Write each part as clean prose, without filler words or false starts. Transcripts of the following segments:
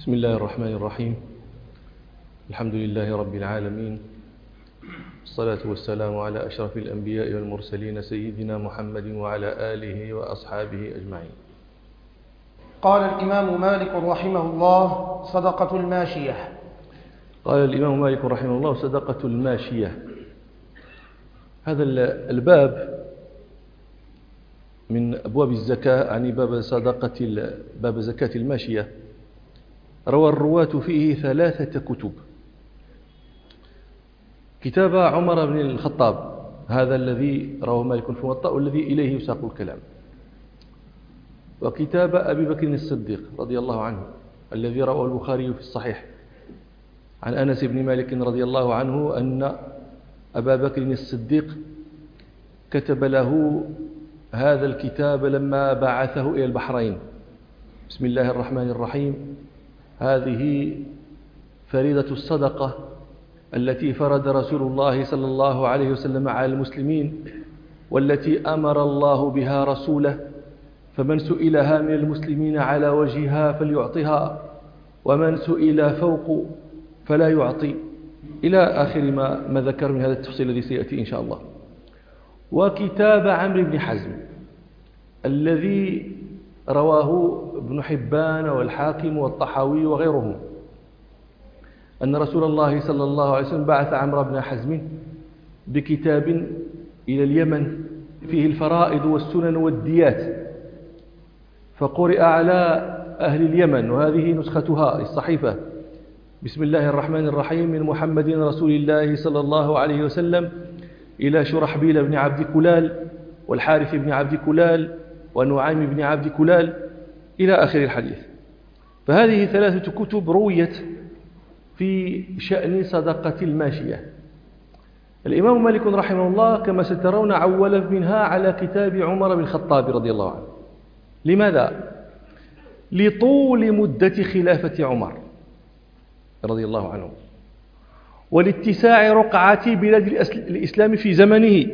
بسم الله الرحمن الرحيم. الحمد لله رب العالمين، الصلاة والسلام على أشرف الأنبياء والمرسلين سيدنا محمد وعلى آله وأصحابه أجمعين. قال الإمام مالك رحمه الله: صدقة الماشية. قال الإمام مالك رحمه الله: صدقة الماشية. هذا الباب من أبواب الزكاة، يعني باب زكاة الماشية. روى الرواة فيه 3 كتب: كتاب عمر بن الخطاب، هذا الذي رواه مالك في الموطأ والذي إليه يساق الكلام، وكتاب أبي بكر الصديق رضي الله عنه الذي رواه البخاري في الصحيح عن أنس بن مالك رضي الله عنه أن أبا بكر الصديق كتب له هذا الكتاب لما بعثه إلى البحرين: بسم الله الرحمن الرحيم، هذه فريضة الصدقة التي فرض رسول الله صلى الله عليه وسلم على المسلمين، والتي أمر الله بها رسوله، فمن سئلها من المسلمين على وجهها فليعطها، ومن سئل فوق فلا يعطي، إلى آخر ما ذكر من هذا التفصيل الذي سيأتي إن شاء الله. وكتاب عمرو بن حزم الذي رواه ابن حبان والحاكم والطحاوي وغيرهم أن رسول الله صلى الله عليه وسلم بعث عمرو بن حزم بكتاب إلى اليمن فيه الفرائض والسنن والديات، فقرئ على أهل اليمن، وهذه نسختها الصحيفة: بسم الله الرحمن الرحيم، من محمد رسول الله صلى الله عليه وسلم إلى شرحبيل بن عبد كلال والحارث بن عبد كلال ونعيم بن عبد كلال، إلى آخر الحديث. فهذه 3 كتب رويت في شأن صدقة الماشية. الإمام مالك رحمه الله كما سترون عول منها على كتاب عمر بن الخطاب رضي الله عنه. لماذا؟ لطول مدة خلافة عمر رضي الله عنه، ولاتساع رقعة بلاد الإسلام في زمنه،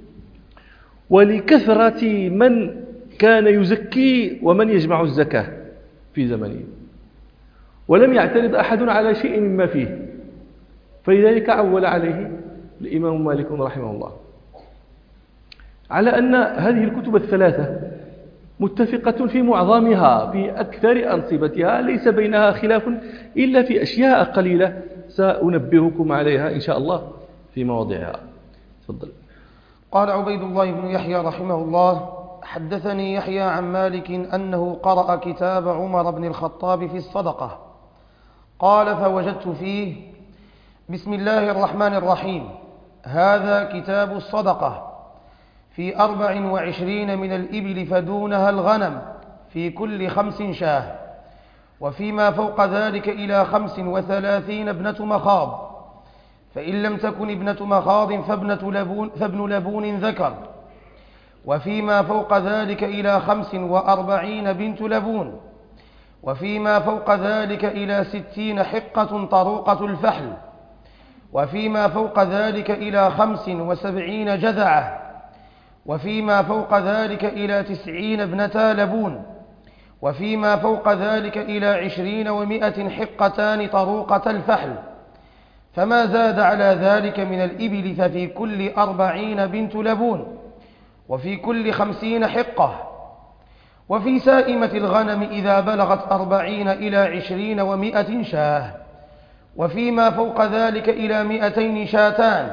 ولكثرة من كان يزكي ومن يجمع الزكاة في زمنه، ولم يعترض أحد على شيء مما فيه، فلذلك عول عليه الإمام مالك رحمه الله على أن هذه الكتب 3 متفقة في معظمها، في أكثر أنصبتها، ليس بينها خلاف إلا في أشياء قليلة سأنبهكم عليها إن شاء الله في مواضعها. تفضل. قال عبيد الله بن يحيى رحمه الله: حدثني يحيى عن مالك أنه قرأ كتاب عمر بن الخطاب في الصدقة. قال: فوجدت فيه: بسم الله الرحمن الرحيم، هذا كتاب الصدقة، في 24 من الإبل فدونها الغنم، في كل 5 شاه، وفيما فوق ذلك إلى 35 ابنة مخاض، فإن لم تكن ابنة مخاض فابن لبون ذكر، وفيما فوق ذلك إلى 45 بنت لبون، وفيما فوق ذلك إلى 60 حقة طروقة الفحل، وفيما فوق ذلك إلى 75 جذعة، وفيما فوق ذلك إلى 90 ابنتا لبون، وفيما فوق ذلك إلى 20 و100 حقتان طروقة الفحل، فما زاد على ذلك من الإبل ففي كل 40 بنت لبون، وفي كل 50 حقة. وفي سائمة الغنم إذا بلغت 40 إلى 20 و100 شاه، وفيما فوق ذلك إلى 200 شاتان،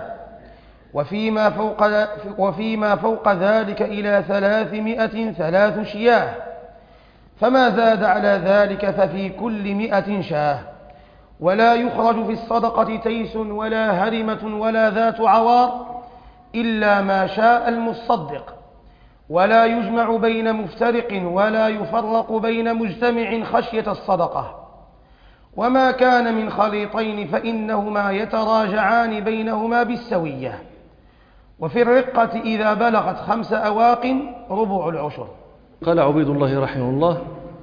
وفيما فوق ذلك إلى 300 3 شياه، فما زاد على ذلك ففي كل 100 شاه. ولا يخرج في الصدقة تيس ولا هرمة ولا ذات عوار إلا ما شاء المصدق، ولا يجمع بين مفترق ولا يفرق بين مجتمع خشية الصدقة. وما كان من خليطين فإنهما يتراجعان بينهما بالسوية. وفي الرقة إذا بلغت 5 أواق ربع العشر. قال عبيد الله رحمه الله: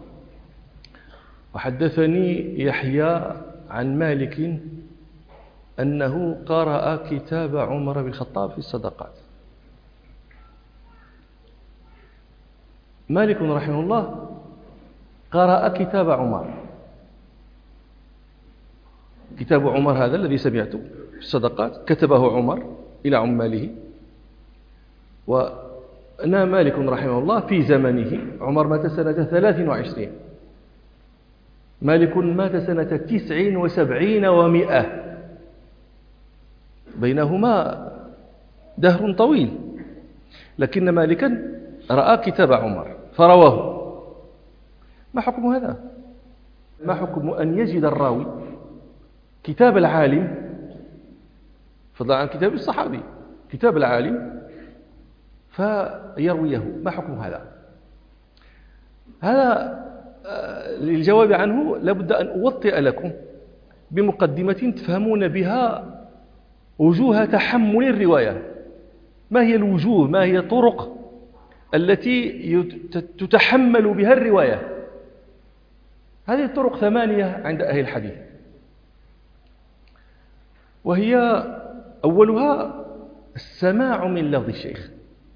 وحدثني يحيى عن مالك أنه قرأ كتاب عمر بن الخطاب في الصدقات. مالك رحمه الله قرأ كتاب عمر، كتاب عمر هذا الذي سمعته في الصدقات كتبه عمر إلى عماله، وأنا مالك رحمه الله في زمنه. عمر مات سنة 23، مالك مات سنة 79 و100، بينهما دهر طويل، لكن مالكا رأى كتاب عمر فرواه. ما حكم هذا؟ ما حكم أن يجد الراوي كتاب العالم، فضلا عن كتاب الصحابي، كتاب العالم فيرويه؟ ما حكم هذا؟ هذا للجواب عنه لابد أن أوطئ لكم بمقدمة تفهمون بها وجوه تحمل الرواية. ما هي الوجوه، ما هي الطرق التي تتحمل بها الرواية؟ هذه الطرق 8 عند أهل الحديث، وهي أولها السماع من لفظ الشيخ،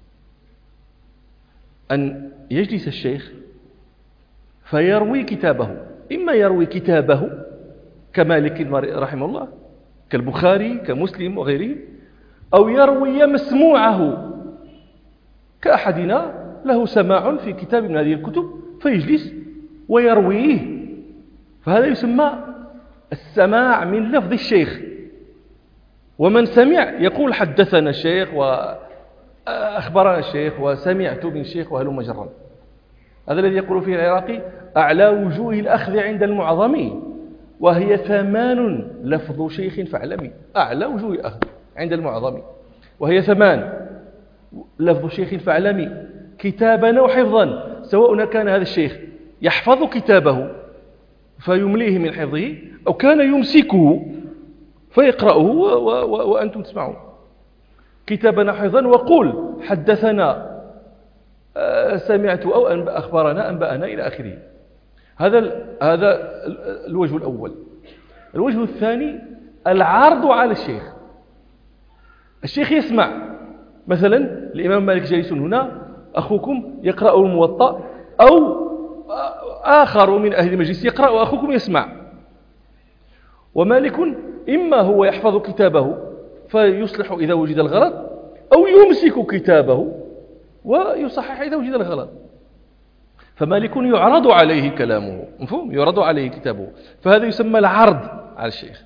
أن يجلس الشيخ فيروي كتابه، إما يروي كتابه كمالك رحمه الله كالبخاري كمسلم وغيره، أو يروي مسموعه كأحدنا له سماع في كتاب من هذه الكتب فيجلس ويرويه، فهذا يسمى السماع من لفظ الشيخ. ومن سمع يقول حدثنا الشيخ وأخبرنا الشيخ وسمعت من الشيخ وهلم جرا. هذا الذي يقول فيه العراقي أعلى وجوه الأخذ عند المعظم وهي 8 لفظ شيخ فاعلمي. أعلى وجوه الأخذ عند المعظم وهي 8 لفظ شيخ فاعلمي كتابا أو حفظا، سواء كان هذا الشيخ يحفظ كتابه فيمليه من حفظه أو كان يمسكه فيقرأه وأنتم تسمعون. كتابا حفظا وقول حدثنا سمعت أو أخبرنا أنبأنا إلى آخره. هذا الوجه الأول. الوجه الثاني العرض على الشيخ. الشيخ يسمع، مثلا الإمام مالك جالس هنا، أخوكم يقرأ الموطأ أو آخر من أهل المجلس يقرأ وأخوكم يسمع، ومالك إما هو يحفظ كتابه فيصلح إذا وجد الغلط، أو يمسك كتابه ويصحح إذا وجد الغلط. فمالك يعرض عليه كلامه، مفهوم؟ يعرض عليه كتابه، فهذا يسمى العرض على الشيخ.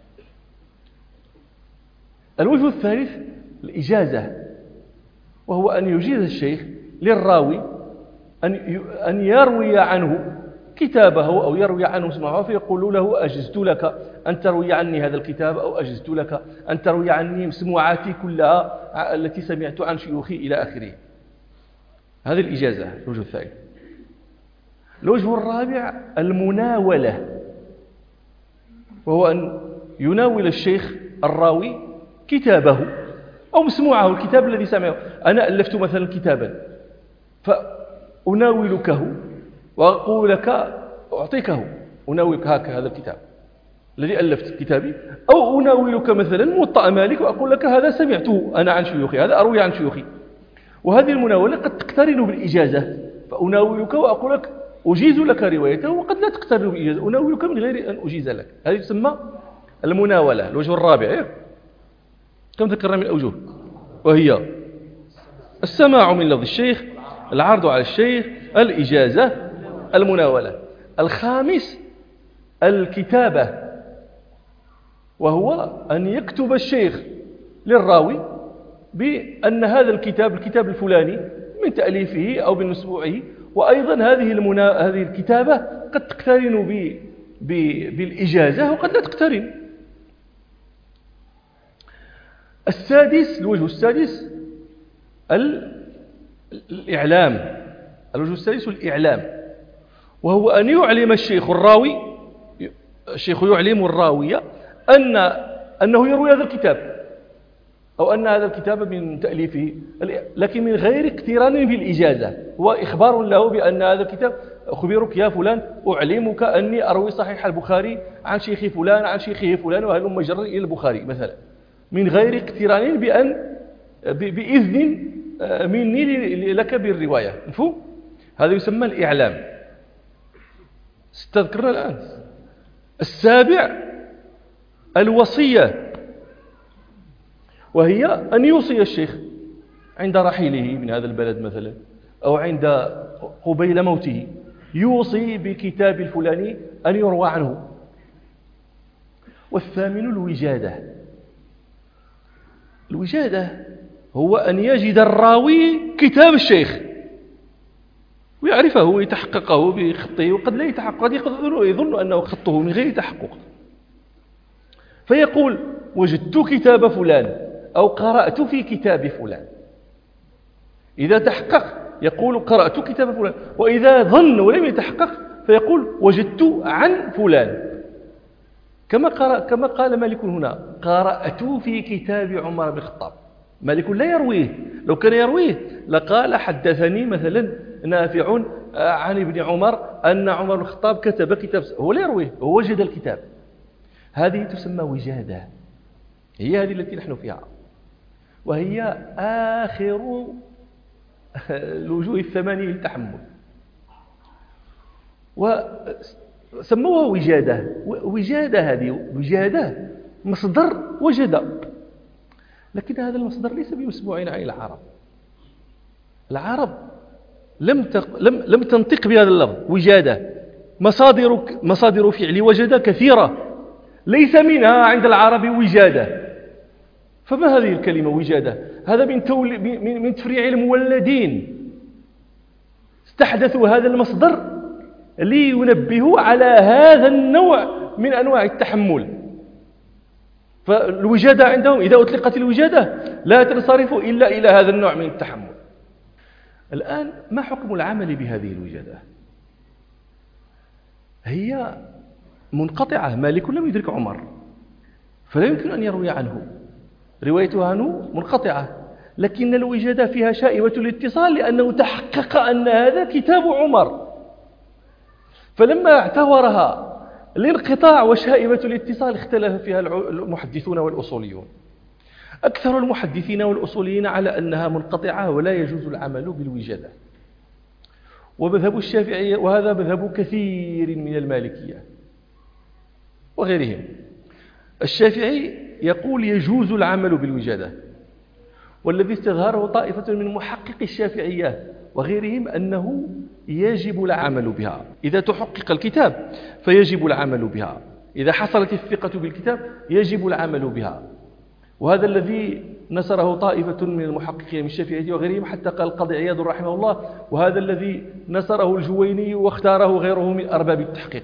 الوجه الثالث الإجازة، وهو أن يجيز الشيخ للراوي أن يروي عنه كتابه أو يروي عنه اسمه، فيقول له أجزت لك أن تروي عني هذا الكتاب، أو أجزت لك أن تروي عني مسموعاتي كلها التي سمعت عن شيوخي إلى آخره. هذه الإجازة، الوجه الثالث. الوجه الرابع المناولة، وهو أن يناول الشيخ الراوي كتابه أو مسموعه، الكتاب الذي سمعه. أنا ألفت مثلا كتابا فأناولكه وأقول لك أعطيكه، أناولك هذا الكتاب الذي ألفت كتابي، أو أناولك مثلا موطأ مالك وأقول لك هذا سمعته أنا عن شيوخي، هذا أروي عن شيوخي. وهذه المناولة قد تقترن بالإجازة، فأناولك وأقول لك أجيز لك روايته، وقد لا تقترن بالإجازة، أناولك من غير أن أجيز لك. هذه تسمى المناولة. الوجه الرابع كم ذكرنا من أوجه؟ وهي السماع من لفظ الشيخ، العرض على الشيخ، الإجازة، المناولة. الخامس الكتابة، وهو أن يكتب الشيخ للراوي بأن هذا الكتاب الفلاني من تأليفه أو من مسموعه. وأيضا هذه الكتابة قد تقترن بالإجازة وقد لا تقترن. الوجه السادس الإعلام. الوجه السادس الإعلام، وهو أن يعلم الشيخ الراوي، الشيخ يعلم الراوي أنه يروي هذا الكتاب، أو أن هذا الكتاب من تأليفه، لكن من غير اقتران بالإجازة. هو إخبار له بأن هذا الكتاب، أخبرك يا فلان أعلمك أني أروي صحيح البخاري عن شيخ فلان عن شيخه فلان وهلم مجرا إلى البخاري مثلا، من غير اقتران بإذن مني لك بالرواية. مفهوم؟ هذا يسمى الإعلام. استذكرنا الآن. السابع الوصية، وهي أن يوصي الشيخ عند رحيله من هذا البلد مثلا، أو عند قبيل موته، يوصي بكتاب الفلاني أن يروى عنه. والثامن الوجادة. الوجادة هو أن يجد الراوي كتاب الشيخ ويعرفه ويتحققه بخطه، وقد لا يتحقق، قد يظن أنه خطه من غير تحقق، فيقول وجدت كتاب فلان أو قرأت في كتاب فلان. إذا تحقق يقول قرأت كتاب فلان، وإذا ظن ولم يتحقق فيقول وجدت عن فلان. كما قال مالك هنا قرأت في كتاب عمر بن الخطاب. مالك لا يرويه، لو كان يرويه لقال حدثني مثلا نافع عن ابن عمر أن عمر بن الخطاب كتب كتاب، هو لا يرويه، هو وجد الكتاب. هذه تسمى وجادة، هي هذه التي نحن فيها، وهي آخر الوجوه الثمانية للتحمل، وسموها وجادة. وجادة هذه وجادة مصدر وجد، لكن هذا المصدر ليس بمسموع عن العرب. العرب لم تنطق بهذا اللفظ وجادة. مصادر فعل وجد كثيرة، ليس منها عند العرب وجادة. فما هذه الكلمة وجادة؟ هذا من تفريع المولدين، استحدثوا هذا المصدر لينبهوا على هذا النوع من أنواع التحمل. فالوجادة عندهم إذا أطلقت الوجادة لا تنصرف إلا إلى هذا النوع من التحمل. الآن ما حكم العمل بهذه الوجادة؟ هي منقطعة. مالك لم يدرك عمر فلا يمكن أن يروي عنه، روايته عنه منقطعة، لكن الوجادة فيها شائبة الاتصال لأنه تحقق أن هذا كتاب عمر، فلما اعتبرها الانقطاع وشائبة الاتصال اختلف فيها المحدثون والأصوليون. أكثر المحدثين والأصوليين على أنها منقطعة ولا يجوز العمل بالوجادة، ومذهب الشافعية، وهذا مذهب كثير من المالكية وغيرهم. الشافعي يقول يجوز العمل بالوجادة، والذي استظهره طائفة من محقق الشافعية وغيرهم أنه يجب العمل بها. إذا تحقق الكتاب فيجب العمل بها، إذا حصلت الثقة بالكتاب يجب العمل بها. وهذا الذي نصره طائفة من المحققين من الشافعية وغيرهم، حتى قال القاضي عياض رحمه الله، وهذا الذي نصره الجويني واختاره غيره من أرباب التحقيق.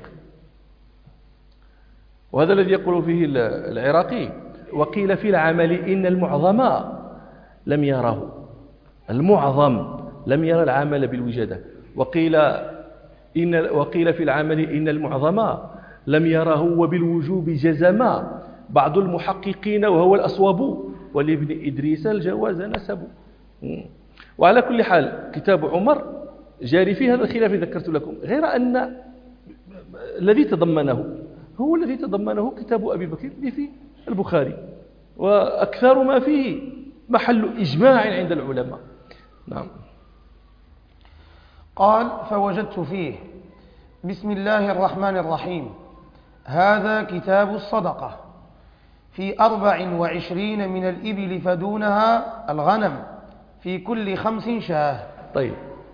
وهذا الذي يقول فيه العراقي وقيل في العمل إن المعظم لم يره، المعظم لم يرى العمل بالوجادة. وقيل في العمل إن المعظم لم يره وبالوجوب جزما بعض المحققين وهو الأصوب، ولابن إدريس الجواز نسب. وعلى كل حال كتاب عمر جاري فيه هذا الخلاف ذكرت لكم، غير أن الذي تضمنه هو الذي تضمنه كتاب أبي بكر في البخاري، وأكثر ما فيه محل إجماع عند العلماء. نعم. قال فوجدت فيه بسم الله الرحمن الرحيم هذا كتاب الصدقة في 24 من الإبل فدونها الغنم في كل 5 شاة. طيب،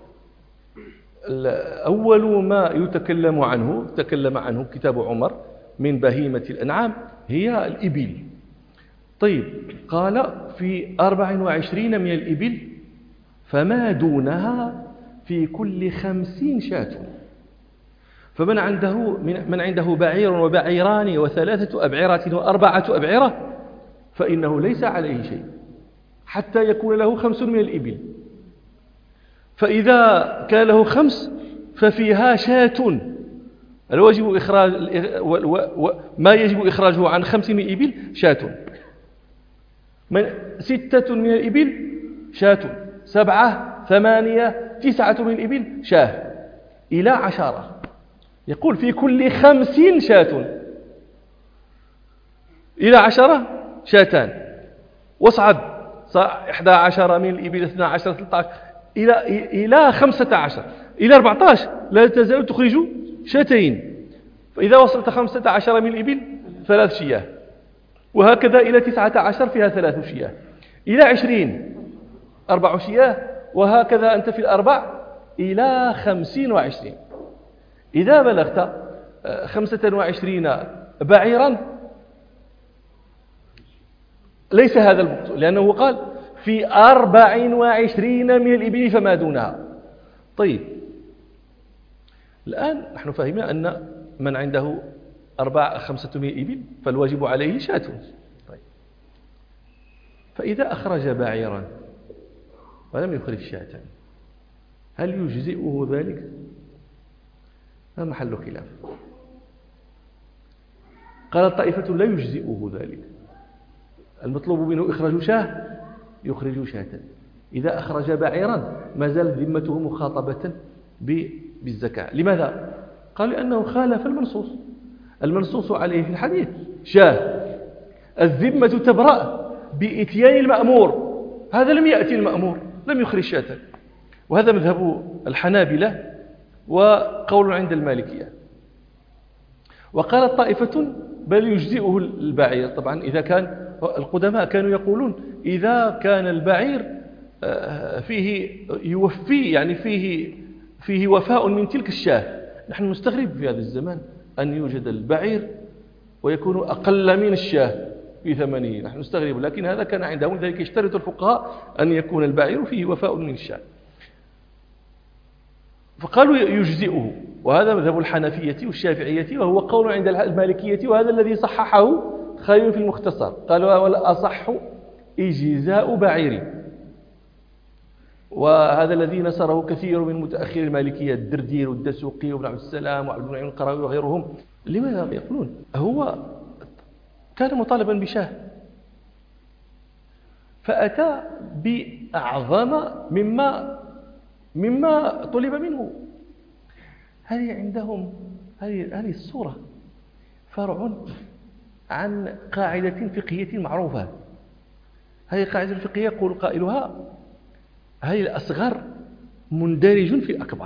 أول ما تكلم عنه كتاب عمر من بهيمة الأنعام هي الإبل. طيب، قال في 24 من الإبل فما دونها في كل 50 شاة. فمن عنده بعير وبعيران و3 أبعرة و4 أبعرة فإنه ليس عليه شيء حتى يكون له 5 من الإبل. فإذا كان له 5 ففيها شاة، الواجب إخراج ما يجب إخراجه عن 5 من الإبل شاة، من 6 من الإبل شاة، 7 8 9 من الإبل شاة إلى 10. يقول في كل 50 شاة إلى 10 شاتان، واصعد 11 من الإبل 12 13 إلى 15 إلى 14 لا تزال تخرج شاتين. فإذا وصلت 15 من الإبل 3 شياه، وهكذا إلى 19 فيها 3 شياه، إلى 20 4 شياه، وهكذا أنت في الأربع إلى 25. إذا بلغت 25 بعيرا ليس هذا الوقت، لأنه قال في 24 من الإبل فما دونها. طيب الآن نحن فهمنا أن من عنده 500 إبل فالواجب عليه شاة. طيب فإذا أخرج بعيرا ولم يخرج شاة هل يجزئه ذلك؟ هذا محل خلاف. قال طائفة لا يجزئه ذلك، المطلوب منه إخراج شاة يخرج شاة. إذا أخرج بعيرا ما زالت ذمته مخاطبة بالزكاة. لماذا؟ قال لأنه خالف المنصوص عليه في الحديث شاة، الذمة تبرأ بإتيان المأمور، هذا لم يأتي المأمور لم يخرج شاة. وهذا مذهب الحنابلة وقول عند المالكية. وقالت طائفة بل يجزئه البعير. طبعا إذا كان القدماء كانوا يقولون إذا كان البعير فيه يوفي، يعني فيه وفاء من تلك الشاة. نحن نستغرب في هذا الزمان أن يوجد البعير ويكون أقل من الشاة في ثمنه، نحن نستغرب، لكن هذا كان عندهم، ذلك يشترط الفقهاء أن يكون البعير فيه وفاء من الشاة، فقالوا يجزئه. وهذا مذهب الحنفية والشافعية، وهو قول عند المالكية، وهذا الذي صححه خليل في المختصر، قالوا والأصح إجزاء بعير. وهذا الذي نصره كثير من متأخر المالكية، الدردير والدسوقي وابن عبد السلام وعبد المنعم القراوي وغيرهم. لماذا يقولون هو كان مطالبا بشاه فأتى بأعظم مما طلب منه؟ هذه عندهم هذه الصورة فرع عن قاعدة فقهية معروفة. هذه القاعدة الفقهية يقول قائلها هذه الأصغر مندرج في الأكبر.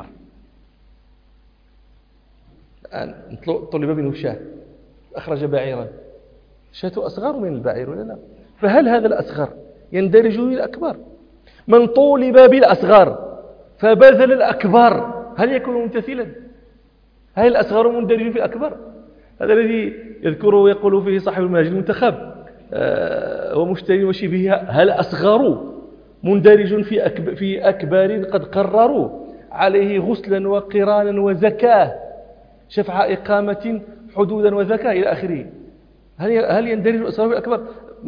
الآن طلب منه شاة أخرج بعيرا، شاة أصغر من البعير ولا لا؟ فهل هذا الأصغر يندرج في الأكبر؟ من طولب بالأصغر فبذل الأكبر هل يكون ممتثلا؟ هل الأصغر مندرج في الأكبر؟ هذا الذي يذكره ويقول فيه صاحب المنهج المنتخب ومشتري وشبهها، هل أصغر مندرج في أكبر قد قرروا عليه غسلا وقرانا وزكاة شفع إقامة حدودا وزكاة إلى آخره. هل يندرج الأصغر في الأكبر؟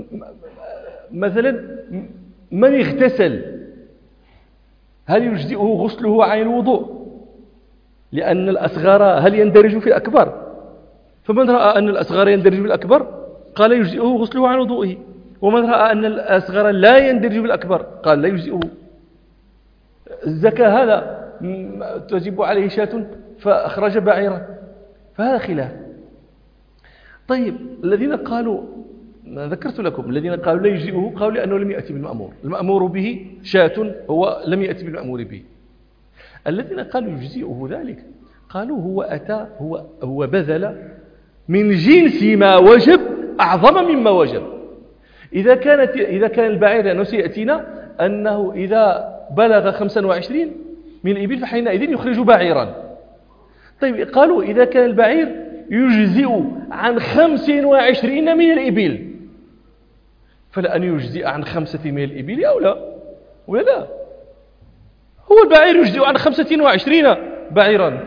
مثلا من اغتسل هل يجزئه غسله عن الوضوء؟ لأن الأصغر هل يندرج في الأكبر؟ فمن رأى أن الأصغر يندرج في الأكبر قال يجزئه غسله عن وضوئه، ومن رأى أن الأصغر لا يندرج في الأكبر قال لا يجزئه. الزكاة هذا تجب عليه شاة فأخرج بعيرا، فهذا خلاف. طيب الذين قالوا، ذكرت لكم الذين قالوا لا يجزئه قالوا لأنه لم يأتي بالمأمور، المأمور به شاة هو لم يأتي بالمأمور به. الذين قالوا يجزئه ذلك قالوا هو أتى هو بذل من جنس ما وجب أعظم مما وجب. إذا كان البعير، لأنه سيأتينا أنه إذا بلغ 25 من الإبل فحينئذ يخرج بعيرا. طيب قالوا إذا كان البعير يجزئ عن 25 من الإبل فلأن يجزئ عن 5 من الإبل أو لا ولا لا؟ هو البعير يجزئ عن 25 بعيرا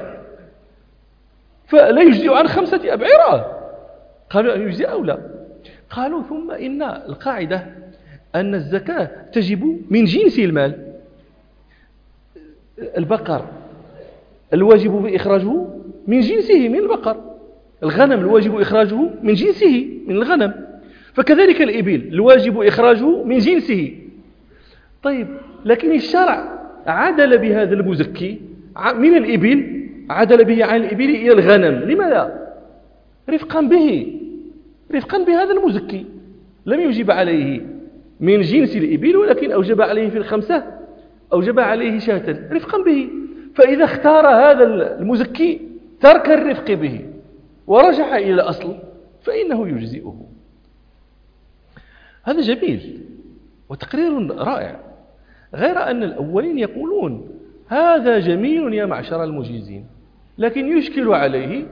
فلا يجزئ عن 5 أبعرة. قالوا أن يجزئ أو لا؟ قالوا ثم إن القاعدة أن الزكاة تجب من جنس المال. البقر الواجب بإخراجه من جنسه من البقر، الغنم الواجب إخراجه من جنسه من الغنم، فكذلك الإبل الواجب إخراجه من جنسه. طيب لكن الشرع عدل بهذا المزكي من الإبل، عدل به عن الإبل إلى الغنم. لماذا؟ رفقا بهذا المزكي، لم يجب عليه من جنس الإبل ولكن أوجب عليه في الخمسة أوجب عليه شاة رفقا به. فإذا اختار هذا المزكي ترك الرفق به ورجع إلى الأصل فإنه يجزئه. هذا جميل وتقرير رائع، غير أن الأولين يقولون هذا جميل يا معشر المجيزين، لكن يشكل عليه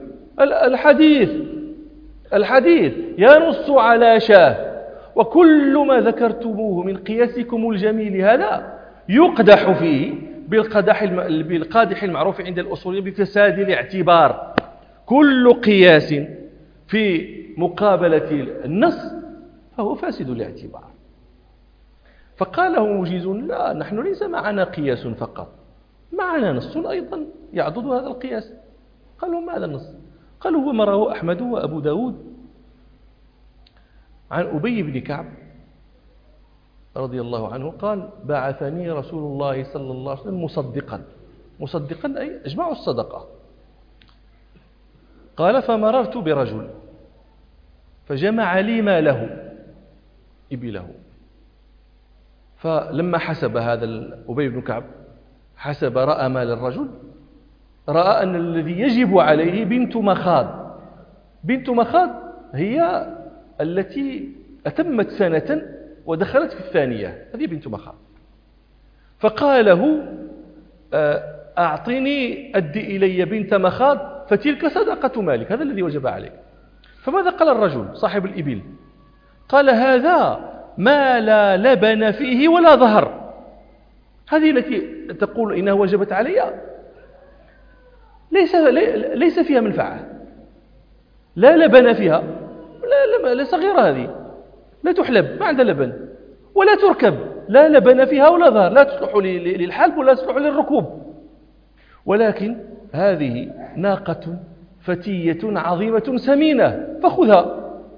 الحديث ينص على شاه، وكل ما ذكرتموه من قياسكم الجميل هذا يقدح فيه بالقادح المعروف عند الأصوليين بفساد الاعتبار. كل قياس في مقابلة النص فهو فاسد الاعتبار. فقال له مجيزون لا، نحن ليس معنا قياس فقط، معنا نص أيضا يعضد هذا القياس. قالوا ما هذا النص؟ قالوا هو ما رواه أحمد وأبو داود عن أبي بن كعب رضي الله عنه قال بعثني رسول الله صلى الله عليه وسلم مصدقا أي أجمع الصدقة. قال فمررت برجل فجمع لي ماله إبله، فلما حسب هذا أبي بن كعب حسب رأى مال الرجل، رأى أن الذي يجب عليه بنت مخاض. بنت مخاض هي التي أتمت سنة ودخلت في الثانية، هذه بنت مخاض. فقال له أعطني أدي إلي بنت مخاض فتلك صدقة مالك، هذا الذي وجب عليك. فماذا قال الرجل صاحب الإبل؟ قال هذا ما لا لبن فيه ولا ظهر. هذه التي تقول إنها وجبت علي ليس فيها منفعة، لا لبن فيها، لا صغيرة، هذه لا تحلب ما عندها لبن، ولا تركب، لا لبن فيها ولا ظهر، لا تصلح للحلب ولا تصلح للركوب، ولكن هذه ناقة فتية عظيمة سمينة فخذها.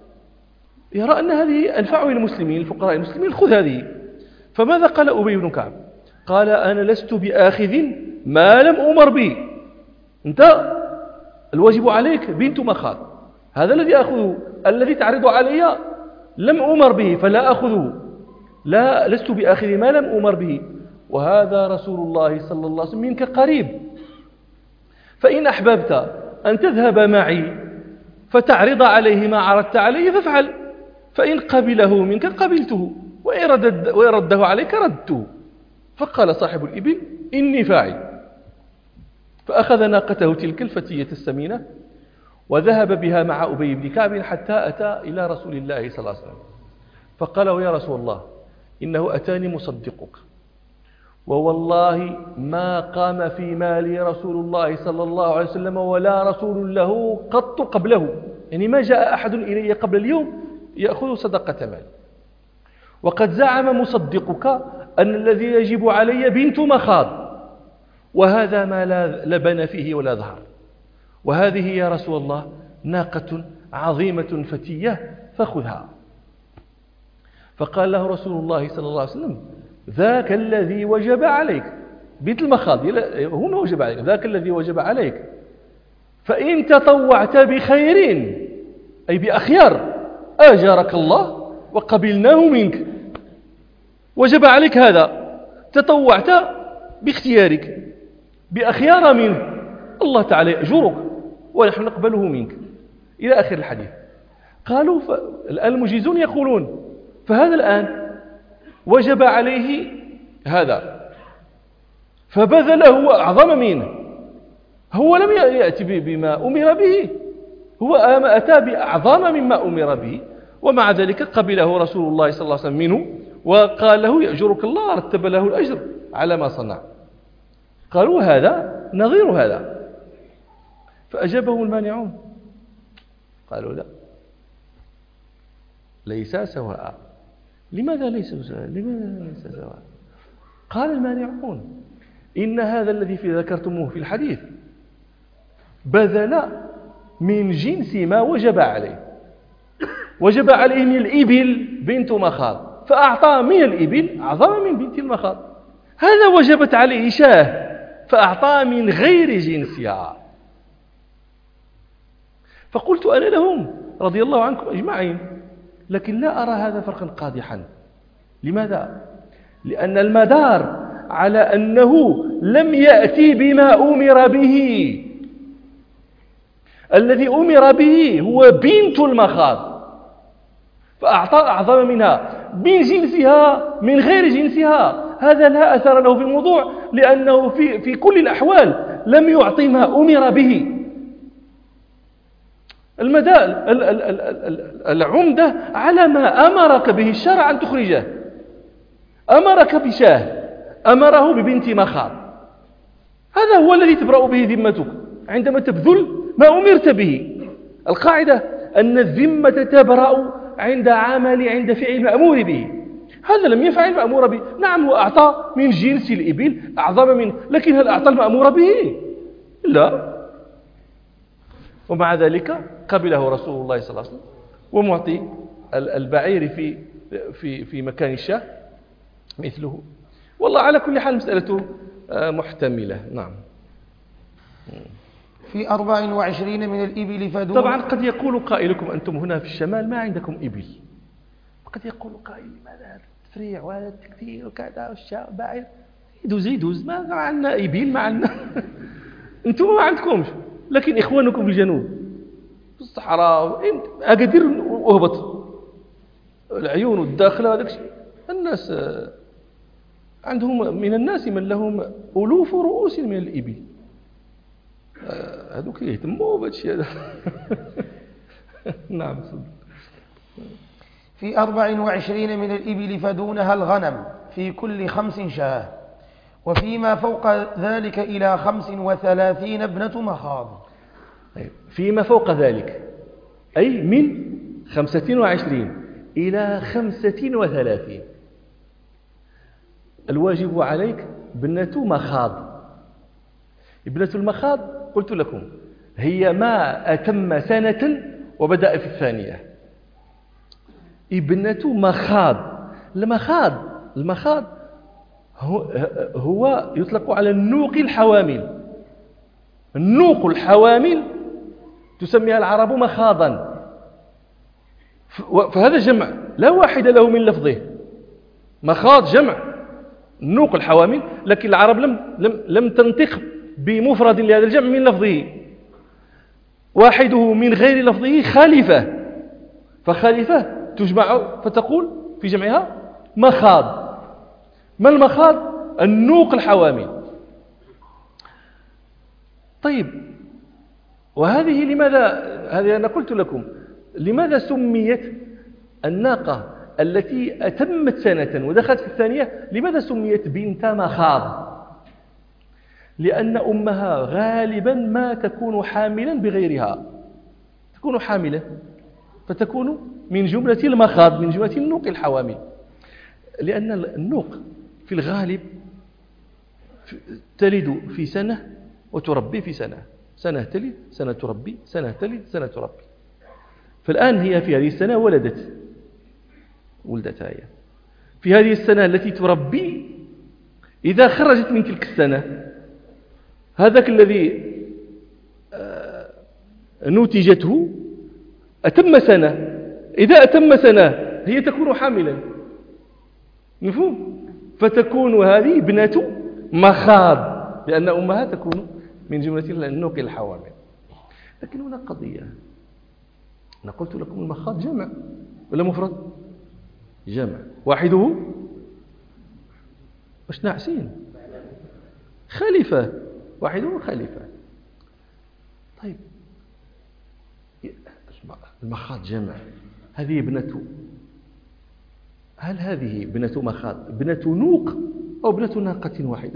يرى أن هذه أنفع للمسلمين، الفقراء المسلمين، خذ هذه. فماذا قال أبي بن كعب؟ قال أنا لست بآخذ ما لم أمر به. أنت الواجب عليك بنت مخاض، هذا الذي أخذه، الذي تعرض علي لم أمر به فلا أخذه، لا لست بآخذ ما لم أمر به، وهذا رسول الله صلى الله عليه وسلم منك قريب، فإن أحببت أن تذهب معي فتعرض عليه ما عرضت عليه فافعل، فإن قبله منك قبلته، وإن رده عليك ردته. فقال صاحب الإبل إني فاعل. فأخذ ناقته تلك الفتية السمينة وذهب بها مع أبي بن كعب حتى أتى إلى رسول الله صلى الله عليه وسلم، فقال يا رسول الله إنه أتاني مصدقك، ووالله ما قام في مالي رسول الله صلى الله عليه وسلم ولا رسول له قط قبله، يعني ما جاء أحد إلي قبل اليوم يأخذ صدقة مال، وقد زعم مصدقك أن الذي يجب علي بنت مخاض، وهذا ما لا لبن فيه ولا ظهر، وهذه يا رسول الله ناقة عظيمة فتية فخذها. فقال له رسول الله صلى الله عليه وسلم ذاك الذي وجب عليك، بنت المخاض هو ما وجب عليك، ذاك الذي وجب عليك، فإن تطوعت بخير أي بأخيار آجرك الله وقبلناه منك، وجب عليك هذا، تطوعت باختيارك بأخيار منه، الله تعالى يأجرك ونحن نقبله منك، إلى آخر الحديث. قالوا الآن المجيزون يقولون فهذا الآن وجب عليه هذا فبذله أعظم منه، هو لم يأتي بما أمر به، هو أتى بأعظم مما أمر به، ومع ذلك قبله رسول الله صلى الله عليه وسلم منه وقال له يأجرك الله، رتب له الأجر على ما صنع. قالوا هذا نظير هذا. فأجابهم المانعون قالوا لا، ليس سواء. لماذا ليس سواء؟ قال المانعون إن هذا الذي ذكرتموه في الحديث بذل من جنس ما وجب عليه، وجب عليه من الإبل بنت مخاض، فأعطى من الإبل أعظم من بنت المخاض. هذا وجبت عليه شاه فأعطى من غير جنسها. فقلت أنا لهم رضي الله عنكم أجمعين، لكن لا أرى هذا فرقا قادحا. لماذا؟ لأن المدار على أنه لم يأتي بما أمر به، الذي أمر به هو بنت المخاض فأعطى أعظم منها، من جنسها من غير جنسها، هذا لا أثر له في الموضوع، لأنه في كل الأحوال لم يعطي ما أمر به. العمدة على ما أمرك به الشرع أن تخرجه. أمرك بشاه، أمره ببنت مخاض، هذا هو الذي تبرأ به ذمتك عندما تبذل ما أمرت به. القاعدة أن الذمة تبرأ عند فعل المأمور به. هذا لم يفعل المأمور به، نعم هو أعطى من جنس الإبل أعظم منه، لكن هل أعطى المأمور به؟ لا. ومع ذلك قبله رسول الله صلى الله عليه وسلم ومعطي البعير في مكان الشاه مثله. والله على كل حال مسألته محتملة. نعم. في 24 من الإبل فدون. طبعا قد يقول قائلكم أنتم هنا في الشمال ما عندكم إبل، قد يقول قائل لماذا هذا التفريع وهذا التكثير وكذا والشاء بعير يدوز ما عندنا إبل ما عندنا أنتم ما عندكمش، لكن إخوانكم في الجنوب في الصحراء أقدر وهبط العيون والداخلة هذاك الشيء. الناس عندهم من الناس من لهم ألوف رؤوس من الإبل، هذوك يهتموا بهذا الشيء هذا. نعم. في 24 من الإبل فدونها الغنم في كل 5 شاة، وفيما فوق ذلك إلى 35 ابنة مخاض. فيما فوق ذلك أي من 25 إلى 35. الواجب عليك ابنة مخاض. ابنة المخاض قلت لكم هي ما أتم سنة وبدأ في الثانية. ابنة مخاض. المخاض هو يطلق على النوق الحوامل. النوق الحوامل تسميها العرب مخاضا، فهذا جمع لا واحد له من لفظه. مخاض جمع النوق الحوامل، لكن العرب لم تنطق بمفرد لهذا الجمع من لفظه. واحده من غير لفظه خالفة، فخالفة تجمع فتقول في جمعها مخاض. ما المخاض؟ النوق الحوامل. طيب، وهذه لماذا؟ هذه أنا قلت لكم لماذا سميت الناقة التي أتمت سنة ودخلت في الثانية لماذا سميت بنت مخاض؟ لأن أمها غالبا ما تكون حاملا بغيرها، تكون حاملة فتكون من جملة المخاض، من جملة النوق الحوامل. لأن النوق في الغالب تلد في سنة وتربي في سنة، سنة تلد سنة تربي، سنة تلد سنة تربي. فالآن هي في هذه السنة ولدتها هي في هذه السنة التي تربي. إذا خرجت من تلك السنة هذاك الذي نتجته أتم سنة، إذا أتم سنة هي تكون حاملا، مفهوم؟ فتكون هذه ابنة مخاض لأن أمها تكون من جملة النوق الحوامل. لكن هنا قضية، أنا قلت لكم المخاض جمع ولا مفرد؟ جمع، واحده واش ناعسين؟ خليفة، واحده خليفة. طيب المخاض جمع، هذه ابنة، هل هذه ابنة مخاض ابنة نوق أو ابنة ناقة واحدة؟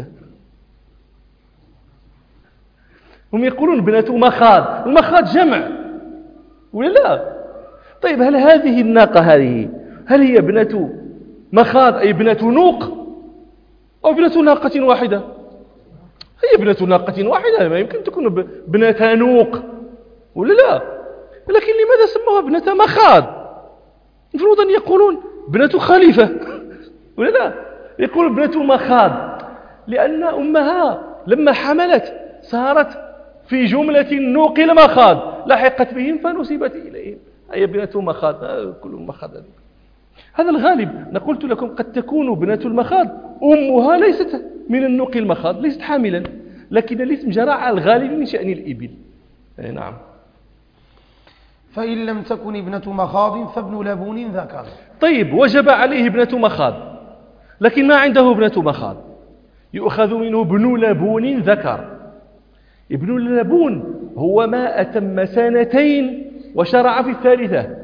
هم يقولون ابنة مخاض، المخاض جمع ولا لا؟ طيب هل هذه الناقة هل هي ابنة مخاض أي ابنة نوق أو ابنة ناقة واحدة؟ هي ابنة ناقة واحدة، ما يمكن تكون ابنة نوق ولا لا؟ لكن لماذا سموها ابنة مخاض؟ المفروض أن يقولون ابنة خليفة ولا لا؟ يقولون ابنة مخاض لأن أمها لما حملت صارت في جملة النوق المخاض، لحقت بهم فنسبت إليهم، أي ابنة مخاض، كل مخاض. هذا الغالب. نقولت لكم قد تكون ابنة المخاض أمها ليست من النوق المخاض، ليست حاملا، لكن الاسم جرى على الغالب من شأن الإبل. نعم. فإن لم تكن ابنة مخاض فابن لبون ذكر. طيب، وجب عليه ابنة مخاض، لكن ما عنده ابنة مخاض، يؤخذ منه ابن لبون ذكر. ابن لبون هو ما أتم 2 وشرع في الثالثة،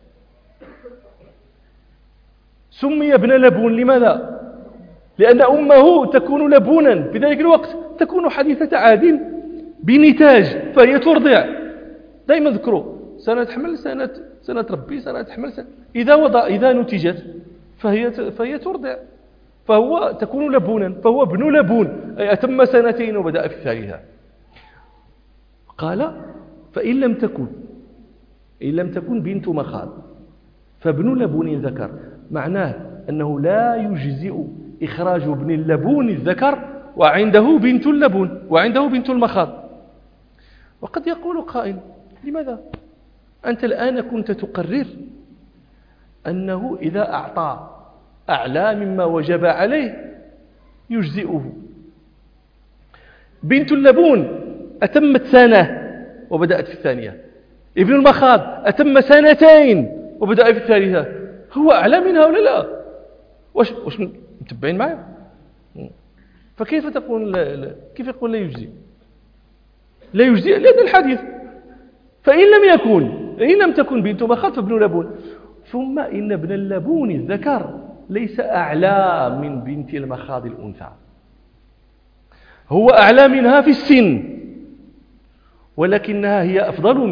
سمي ابن لبون. لماذا؟ لأن أمه تكون لبونا في ذلك الوقت، تكون حديثة عهد بنتاج، فهي ترضع. دائما ذكروا سنة تحمل سنة تربي سنة تحمل سنة. إذا نتجت فهي ترضع، فهو تكون لبونا، فهو ابن لبون، أي أتم 2 وبدأ في الثالثة. قال فإن لم تكن بنت مخاض فابن لبون ذكر، معناه أنه لا يجزئ إخراج ابن اللبون الذكر وعنده بنت اللبون وعنده بنت المخاض. وقد يقول قائل: لماذا؟ أنت الآن كنت تقرر أنه إذا أعطى أعلى مما وجب عليه يجزئه. بنت اللبون أتمت 1 وبدأت في الثانية، ابن المخاض أتم 2 وبدأ في الثالثة، هو أعلى منها ولا لا؟ واش متبعين معي؟ فكيف تقول كيف يقول لا يجزي؟ لا يجزي لأن الحديث فإن لم تكن بنت مخاض فابن لبون. ثم إن ابن اللبون الذكر ليس أعلى من بنت المخاض الأنثى، هو أعلى منها في السن، ولكنها هي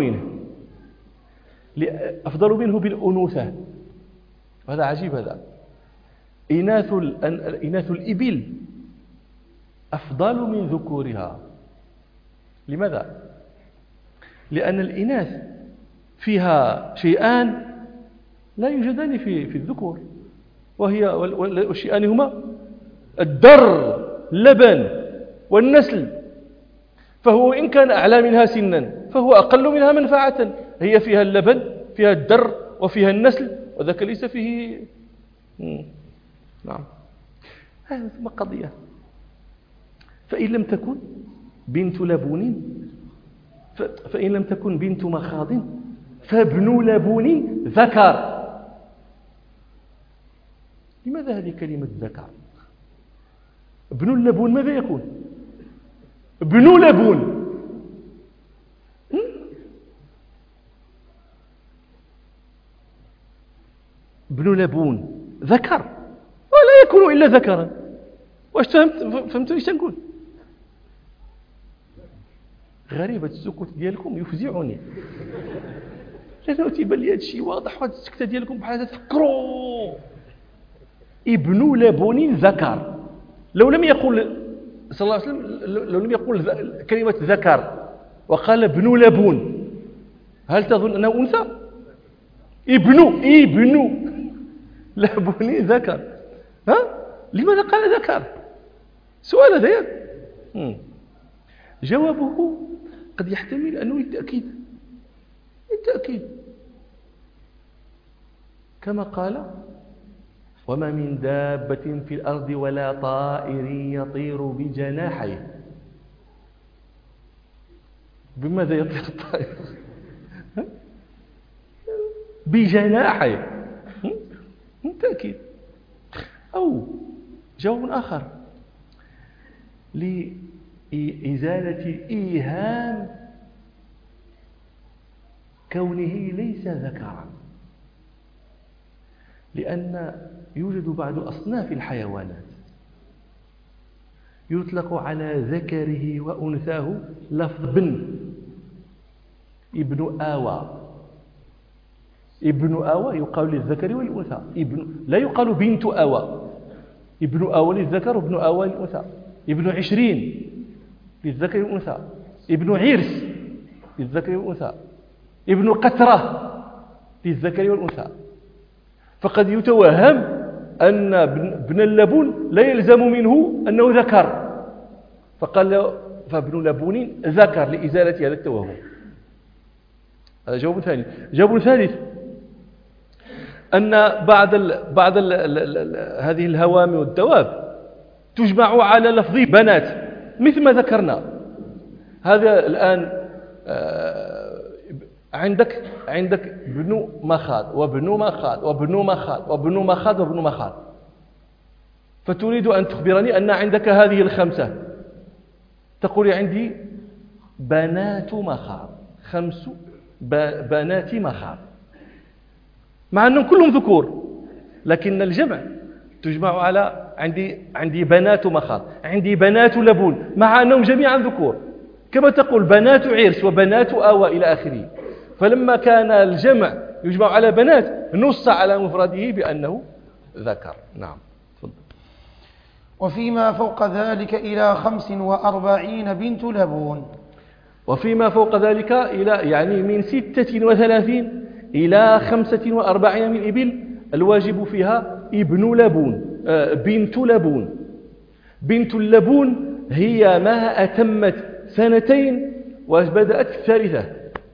أفضل منه بالأنوثة. هذا عجيب. هذا إناث الإبل أفضل من ذكورها. لماذا؟ لأن الإناث فيها شيئان لا يوجدان في الذكور، والشيئان هما الدر، اللبن، والنسل. فهو إن كان أعلى منها سنا فهو أقل منها منفعة. هي فيها اللبن، فيها الدر، وفيها النسل، وذاك ليس فيه. نعم، هذه ثم قضية. فإن لم تكن بنت لبون فإن لم تكن بنت مخاض فابن لبون ذكر. لماذا هذه كلمة ذكر؟ ابن اللبون ماذا يكون؟ ابن لبون. ابن لبون ذكر ولا يكون إلا ذكرا. واش فهمتوا ايش نقول؟ غريبة السكوت ديالكم يفزعني، لأنه تيبان لي هذا الشيء واضح، وهذه السكتة ديالكم بحال تفكروا. ابن لبون ذكر، لو لم يقل صلى الله عليه وسلم، لو لم يقل كلمة ذكر وقال ابن لبون، هل تظن أنه أنثى؟ ابن لبون ذكر. لماذا قال ذكر؟ سؤال هذا. جوابه قد يحتمل أنه للتأكيد، كما قال: وما من دابة في الأرض ولا طائر يطير بجناحيه. بماذا يطير الطائر؟ بجناحيه، بالتأكيد. أو جواب آخر لإزالة إيهام كونه ليس ذكرا، لأن يوجد بعض أصناف الحيوانات يطلق على ذكره وأنثاه لفظ ابن آوى يقال للذكر والأنثى، لا يقال بنت آوى. ابن آوى للذكر وابن آوى للأنثى. ابن 20 للذكر والأنثى. ابن عرس للذكر والأنثى. ابن قترة للذكر والأنثى. فقد يتوهم أن ابن اللبون لا يلزم منه أنه ذكر، فقال فابن لبون ذكر لإزالة هذا التوهم. هذا جواب ثاني. جواب ثالث أن بعض هذه الهوام والدواب تجمع على لفظ بنات مثل ما ذكرنا. هذا الآن عندك بن مخاض وابن مخاض وابن مخاض وابن مخاض وابن مخاض، فتريد أن تخبرني أن عندك هذه الخمسة، تقول عندي بنات مخاض، 5 بنات مخاض، مع أنهم كلهم ذكور، لكن الجمع تجمع على عندي بنات مخاض، عندي بنات لبون، مع أنهم جميعا ذكور، كما تقول بنات عرس وبنات آوى إلى آخره. فلما كان الجمع يجمع على بنات نص على مفرده بأنه ذكر. نعم. تفضل. وفيما فوق ذلك إلى 45 بنت لبون. وفيما فوق ذلك إلى يعني من 36 إلى 45 من الإبل الواجب فيها ابن لبون، بنت لبون. بنت اللبون هي ما أتمت 2 وبدأت الثالثة.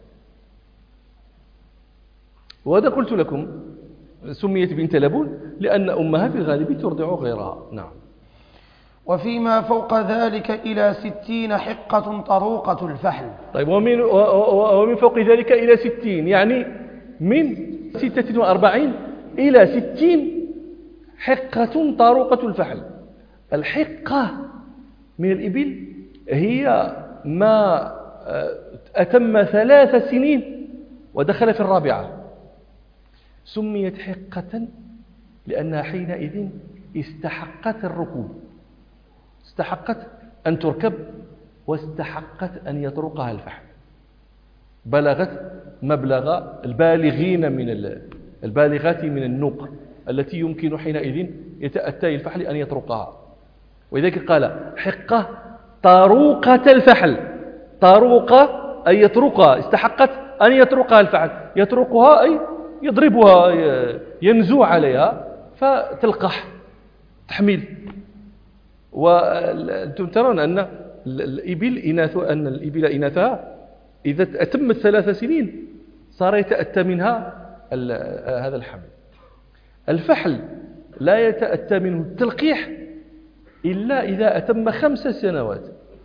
وهذا قلت لكم سميت بنت لبون لأن أمها في الغالب ترضع غيرها. نعم. وفيما فوق ذلك إلى 60 حقة طروقة الفحل. طيب، ومن فوق ذلك إلى 60، يعني من 46 إلى 60 حقة طروقة الفحل. الحقة من الإبل هي ما أتم 3 سنين ودخل في الرابعة، سميت حقة لأنها حينئذ استحقت الركوب، استحقت أن تركب واستحقت أن يطرقها الفحل، بلغت مبلغ البالغات من النوق التي يمكن حينئذ يتأتى الفحل أن يطرقها. ولذلك قال حقة طروقة الفحل، طروقة أي يطرقها، استحقت أن يطرقها الفحل، يطرقها أي يضربها، ينزو عليها فتلقح تحمل. وأنتم ترون أن الإبل إناثها إذا أتمت 3 سنين صار يتأتى منها هذا الحمل. الفحل لا يتأتى منه التلقيح إلا إذا أتم 5 سنوات،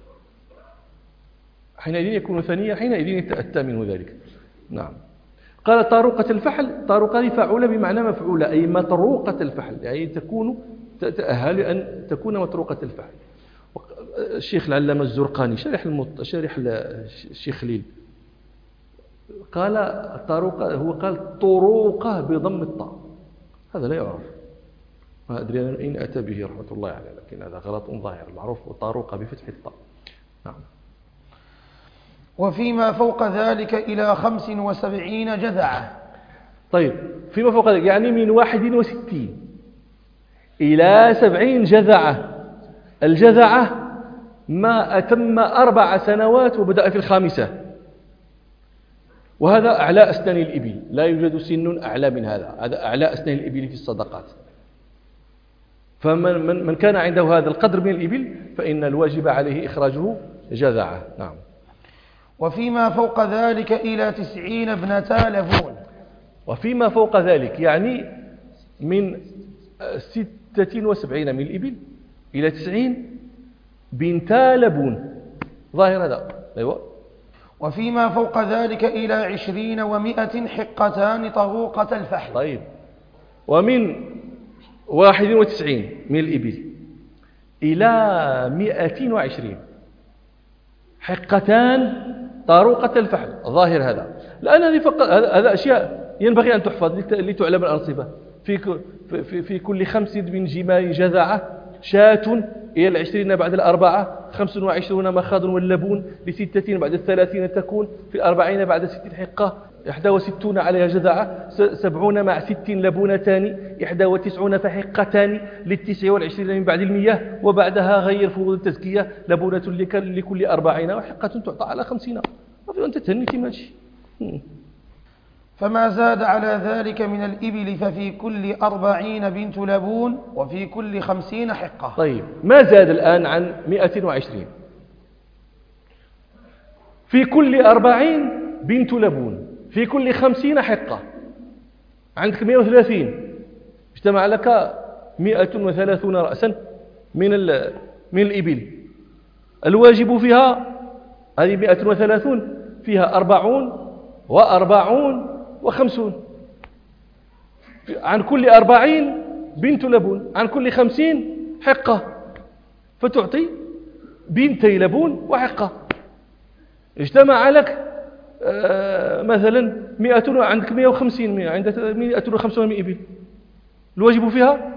حينئذ يكون ثنيا، حينئذ يتأتى منه ذلك. نعم. قال طاروقة الفحل، طاروقة فعولة بمعنى مفعولة، أي مطروقة الفحل، يعني تتأهل أن تكون مطروقة الفحل. الشيخ العلامة الزرقاني شارح الشيخ خليل قال طاروقة، هو قال طروقة بضم الطاء، هذا لا يعرف، ما أدري أنا أين أتى به رحمة الله عليه، لكن هذا غلط ظاهر، المعروف طاروقة بفتح الطاء. نعم. وفيما فوق ذلك إلى 75 جذعة. طيب، فيما فوق ذلك يعني من 61 إلى 70 جذعة. الجذعة ما أتم 4 سنوات وبدأ في ال5، وهذا أعلى أسنان الإبل، لا يوجد سن أعلى من هذا، هذا أعلى أسنان الإبل في الصدقات. فمن كان عنده هذا القدر من الإبل فإن الواجب عليه إخراجه جذعة. نعم. وفيما فوق ذلك إلى 90 ابنتا لبون. وفيما فوق ذلك يعني من 76 من الإبل إلى 90 بنتا لبون، ظاهر هذا. أيوة. وفيما فوق ذلك إلى 20 و100 حقتان طروقة الفحل. طيب، ومن 91 من الإبل إلى 120 حقتان طروقة الفحل، ظاهر هذا. لأن هذه فقط هذا أشياء ينبغي أن تحفظ لتعلم الأنصبة. في كل 5 من جمال جذعة شاة إلى 20 بعد 4 25 مخاض واللبون ل60 بعد 30 تكون في 40 بعد 60 حقة 61 عليها جذعة 70 مع 60 لبونتان 91 فحقتان ل29 من بعد 100 وبعدها غير فروض التزكية لبونة لكل 40 وحقة تعطى على 50. أنت تهني في ماشي. فما زاد على ذلك من الإبل ففي كل 40 بنت لبون وفي كل 50 حقة. طيب، ما زاد الآن عن 120 في كل 40 بنت لبون في كل 50 حقة، عندك 130 اجتمع لك 130 رأسا من الإبل. الواجب فيها هذه 130 فيها 40 و40 50 عن كل 40 بنت لبون، عن كل 50 حقة، فتعطي بنتي لبون وحقة. اجتمع لك مثلا 100، عندك 150، عندك 185 إبل، الواجب فيها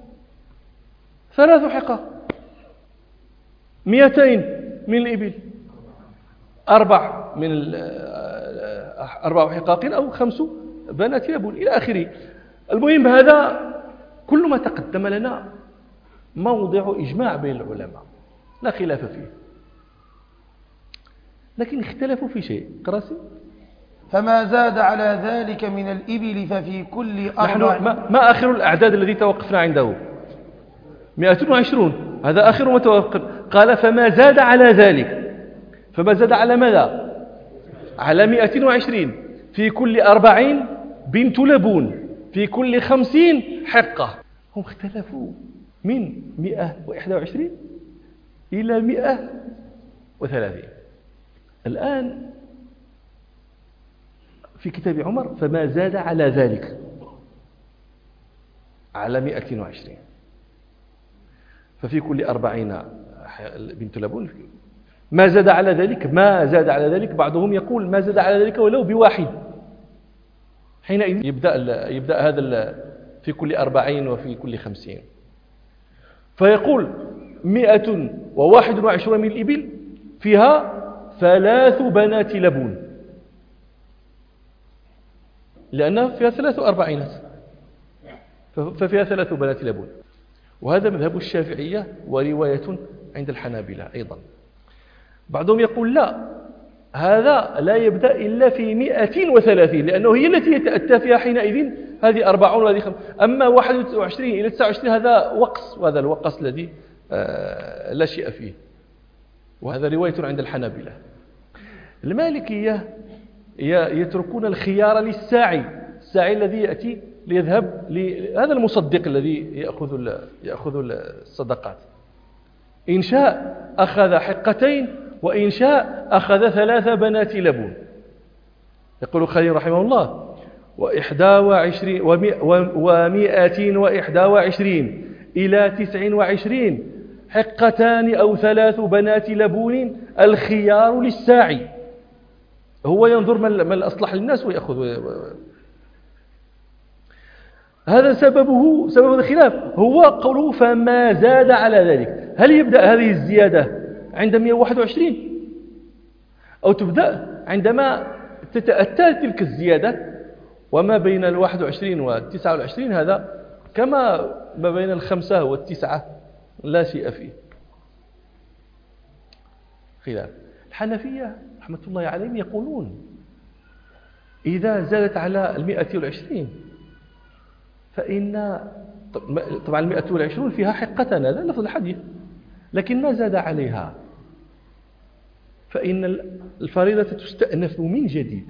3 حقة. 200 من الإبل 4 حقاق أو 5 بنات لبون إلى آخره. المهم هذا كل ما تقدم لنا موضع إجماع بين العلماء لا خلاف فيه، لكن اختلفوا في شيء. قراسي فما زاد على ذلك من الإبل ففي كل 4. نحن ما آخر الأعداد الذي توقفنا عنده؟ 120، هذا آخر ما توقف. قال فما زاد على ذلك، فما زاد على ماذا؟ على 220. في كل 40 بنت لبون، في كل 50 حقة. هم اختلفوا من 121 إلى 130. الآن في كتاب عمر فما زاد على ذلك، على 220. ففي كل 40 بنت لبون. ما زاد على ذلك، ما زاد على ذلك، بعضهم يقول ما زاد على ذلك ولو بواحد. حينئذ يبدأ هذا في كل 40 وفي كل 50. فيقول 121 من الإبل فيها 3 بنات لبون، لأنها فيها 43، ففيها 3 بنات لبون. وهذا مذهب الشافعية ورواية عند الحنابلة أيضا. بعضهم يقول لا، هذا لا يبدأ إلا في 230، لأنه هي التي يتأتى فيها حينئذ هذه 40 وهذه 5. أما 21 إلى 29 هذا وقص، وهذا الوقص الذي لا شيء فيه، وهذا رواية عند الحنابلة. المالكية يتركون الخيار للساعي، الساعي الذي يأتي ليذهب لهذا المصدق الذي يأخذ الصدقات. إن شاء أخذ حقتين، وإن شاء أخذ 3 بنات لبون. يقول الخليل رحمه الله: 121 إلى 29 حقتان أو 3 بنات لبون، الخيار للساعي. هو ينظر ما الأصلح للناس ويأخذ. هذا سبب الخلاف هو قوله فما زاد على ذلك. هل يبدأ هذه الزيادة عند 121 أو تبدأ عندما تتأتى تلك الزيادة؟ وما بين 21 و 29 هذا كما ما بين 5 و 9 لا شيء فيه خلاف. الحنفية رحمة الله عليهم يقولون إذا زادت على 120 فإن طبعا 120 فيها حقتان، هذا لفظ الحديث، لكن ما زاد عليها فإن الفريضة تستأنف من جديد.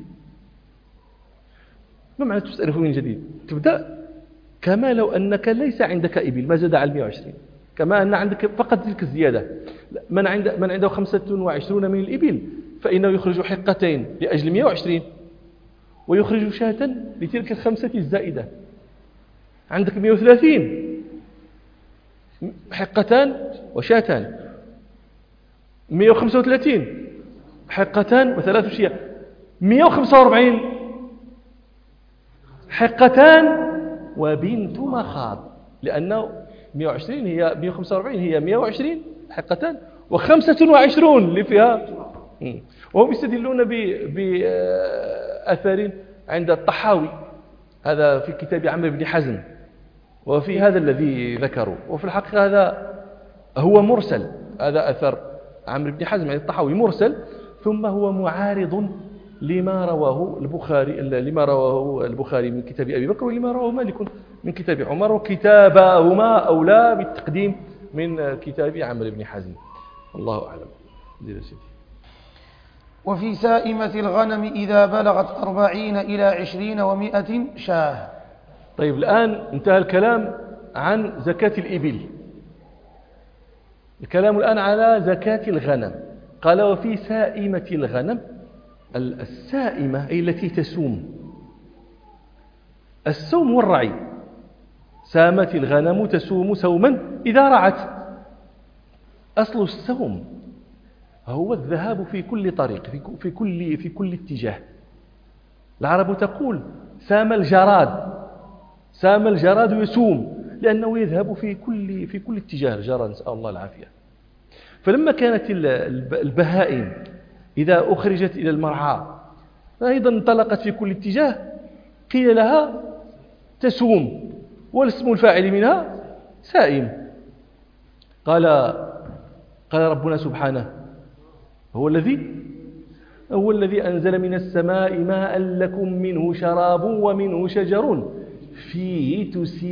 ما معنى تستأنف من جديد؟ تبدأ كما لو أنك ليس عندك إبل، ما زاد على 120، كما أن عندك فقط تلك الزيادة. من عنده 25 من الإبل فإنه يخرج حقتين لأجل 120 ويخرج شاة لتلك 5 الزائدة. عندك 130 حقتان وشاتان، 135 حقتان و3 شياه، 145 حقتان وبنت مخاض، لأنه 120 هي 145 هي 120 حقتان و25 اللي فيها. وهم يستدلون بأثر عند الطحاوي، هذا في كتاب عمرو بن حزم، وفي هذا الذي ذكروا. وفي الحقيقة هذا هو مرسل، هذا أثر عمرو بن حزم عن الطحاوي مرسل، ثم هو معارض لما رواه البخاري من كتاب أبي بكر، ولما رواه مالك من كتاب عمر، وكتابهما أولى بالتقديم من كتاب عمرو بن حزم. الله أعلم. وفي سائمة الغنم إذا بلغت 40 إلى 20 و100 شاه. طيب الآن انتهى الكلام عن زكاة الإبل، الكلام الآن على زكاة الغنم. قال وفي سائمة الغنم. السائمة أي التي تسوم، السوم والرعي. سامت الغنم تسوم سوما إذا رعت. أصل السوم هو الذهاب في كل طريق، في كل اتجاه. العرب تقول سام الجراد يسوم، لأنه يذهب في كل اتجاه الجراد، نسأل الله العافية. فلما كانت البهائم إذا أخرجت إلى المرعى فأيضا انطلقت في كل اتجاه، قيل لها تسوم، والاسم الفاعل منها سائم. قال ربنا سبحانه هو الذي أنزل من السماء ماء لكم منه شراب ومنه شجر فيه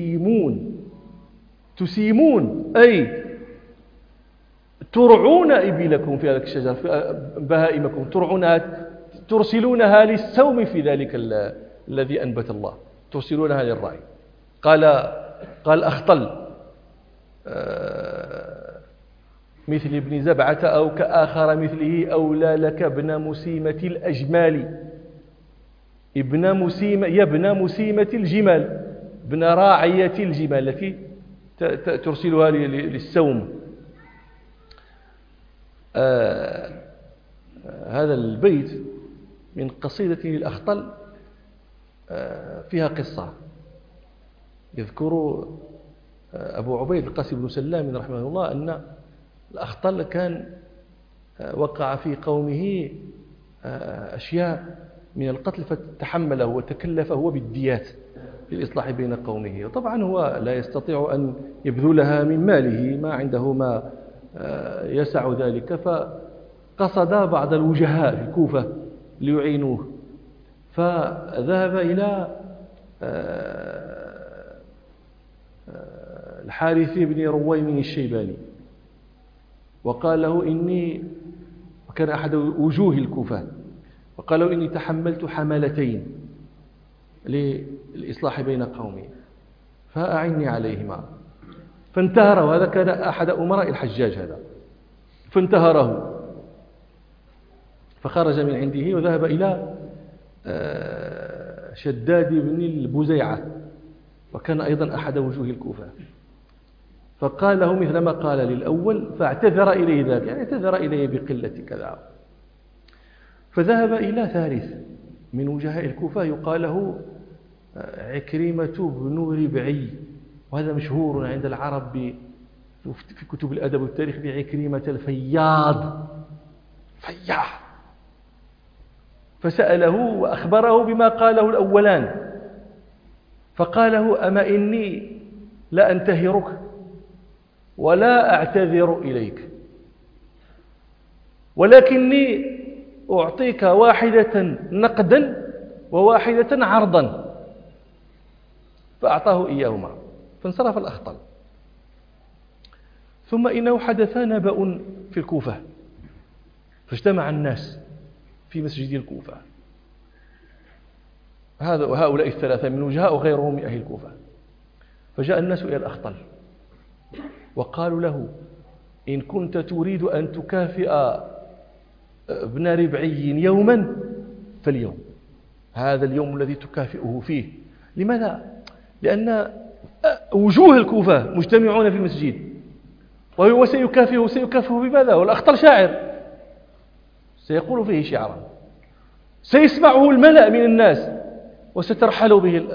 تسيمون أي ترعون إبلكم في ذلك الشجر، بهائمكم ترعونها، ترسلونها للسوم في ذلك الذي أنبت الله، ترسلونها للرعي. قال أخطل مثل ابن زبعة أو كآخر مثله أولى لك ابن مسيمة الأجمال، يا ابن مسيمة الجمال، ابن راعية الجمال التي ترسلها للسوم. هذا البيت من قصيدة للأخطل فيها قصة. يذكر أبو عبيد القاسم بن سلام رحمه الله أن الأخطل كان وقع في قومه أشياء من القتل فتحمله وتكلفه هو بالديات للإصلاح بين قومه. وطبعا هو لا يستطيع أن يبذلها من ماله، ما عنده ما يسع ذلك، فقصد بعض الوجهاء في الكوفة ليعينوه، فذهب إلى الحارث بن رويم الشيباني وقال له إني، وكان أحد وجوه الكوفة، وقال له إني تحملت حملتين للإصلاح بين قومي فأعني عليهما. فانتهره، هذا كان أحد أمراء الحجاج هذا، فانتهره فخرج من عنده وذهب إلى شداد بن البزيعة، وكان أيضا أحد وجوه الكوفة، فقال له مثل ما قال للأول، فاعتذر إليه ذاك، يعني اعتذر إليه بقلة كذا. فذهب إلى ثالث من وجهاء الكوفة يقال له عكرمة بن ربعي، وهذا مشهور عند العرب في كتب الأدب والتاريخ بعكرمة الفياض، فياح. فسأله وأخبره بما قاله الأولان، فقال له أما إني لا أنتهرك ولا أعتذر إليك، ولكني أعطيك واحدة نقدا وواحدة عرضا. فأعطاه إياهما فانصرف الأخطل. ثم إنه حدث نبأ في الكوفة، فاجتمع الناس في مسجد الكوفة، هؤلاء الثلاثة من وجهاء وغيرهم من أهل الكوفة. فجاء الناس إلى الأخطل وقالوا له إن كنت تريد أن تكافئ ابن ربعي يوما فاليوم، هذا اليوم الذي تكافئه فيه. لماذا؟ لأن وجوه الكوفة مجتمعون في المسجد، وهو سيكافئه بماذا؟ والأخطل شاعر سيقول فيه شعرا سيسمعه الملأ من الناس، وسترحل به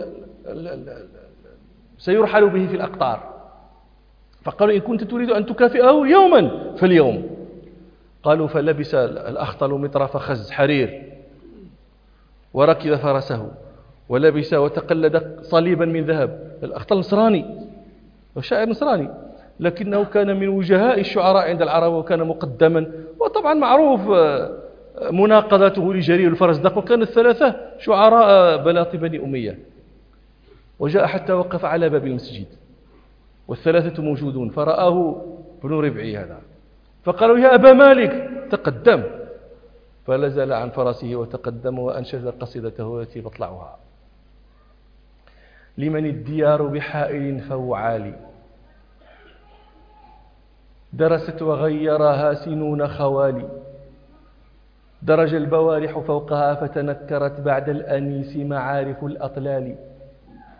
سيرحل به في الأقطار. فقالوا إن كنت تريد أن تكافئه يوما فاليوم. قالوا فلبس الأخطل مطرف خز حرير وركب فرسه ولبس وتقلد صليبا من ذهب. الأخطل نصراني وشاعر نصراني، لكنه كان من وجهاء الشعراء عند العرب، وكان مقدما، وطبعا معروف مناقضته لجرير الفرزدق، وكان الثلاثة شعراء بلاط بني أمية. وجاء حتى وقف على باب المسجد والثلاثة موجودون، فرآه بن ربعي هذا، فقالوا يا أبا مالك تقدم، فنزل عن فرسه وتقدم وأنشد قصيدته التي بطلعها: لمن الديار بحائل فوعال، درست وغيرها سنون خوالي، درج البوارح فوقها فتنكرت بعد الأنيس معارف الأطلال،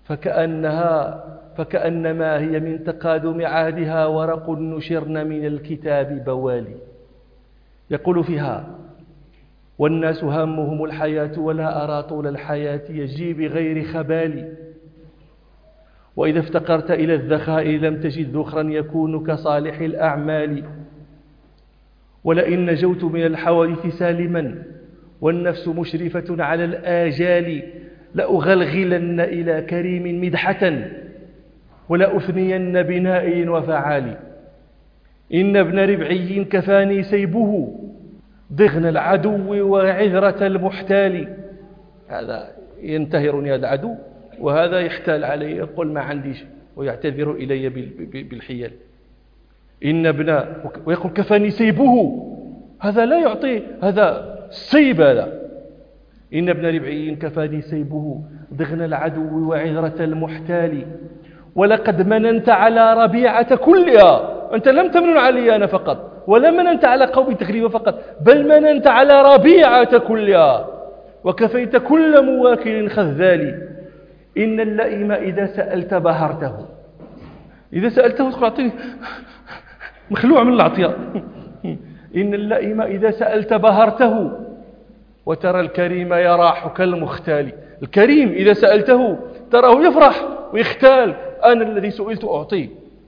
فكأنما هي من تقادم عهدها ورق نشرن من الكتاب بوالي. يقول فيها: والناس هامهم الحياة ولا أرى طول الحياة يجي بغير خبال، وإذا افتقرت إلى الذخاء لم تجد ذخرا يكون كصالح الأعمال، ولئن نجوت من الحوادث سالما والنفس مشرفة على الآجال لأغلغلن إلى كريم مدحة ولأثنين بنائي وفعال. إن ابن ربعي كفاني سيبه ضغن العدو وعذرة المحتال. هذا ينتهرني هذا العدو وهذا يحتال علي، يقول ما عنديش ويعتذر إلي بالحيل. إن ابن، ويقول كفاني سيبه، هذا لا يعطي، هذا سيب هذا. إن ابن ربعي كفاني سيبه ضغن العدو وعذرة المحتال، ولقد مننت على ربيعة كلها. أنت لم تمنن علي أنا فقط، ولا مننت على قوم تغليب فقط، بل مننت على ربيعة كلها، وكفيت كل مواكل خذال. إن اللئيم إذا سألت بهرته، إذا سألته تقول أعطيني، مخلوع من العطية. إن اللئيم إذا سألت بهرته وترى الكريم يراح كالمختال. الكريم إذا سألته تراه يفرح ويختال، أنا الذي سئلت أعطيه.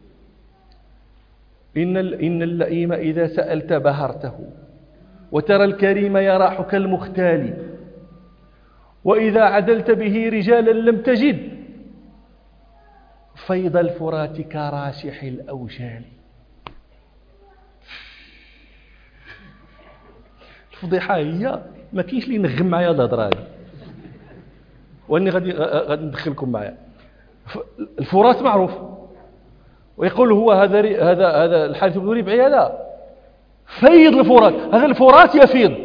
إن اللئيم إذا سألت بهرته وترى الكريم يراح كالمختال، وإذا عدلت به رجالا لم تجد فيض الفرات كراشح الأوشال. الفضيحة هي ما كاينش اللي ينغم معايا الهضره هذه، واني غادي ندخلكم معايا. الفرات معروف، ويقول هو هذا الحارث بن ربعي هذا فيض الفرات، هذا الفرات يفيض.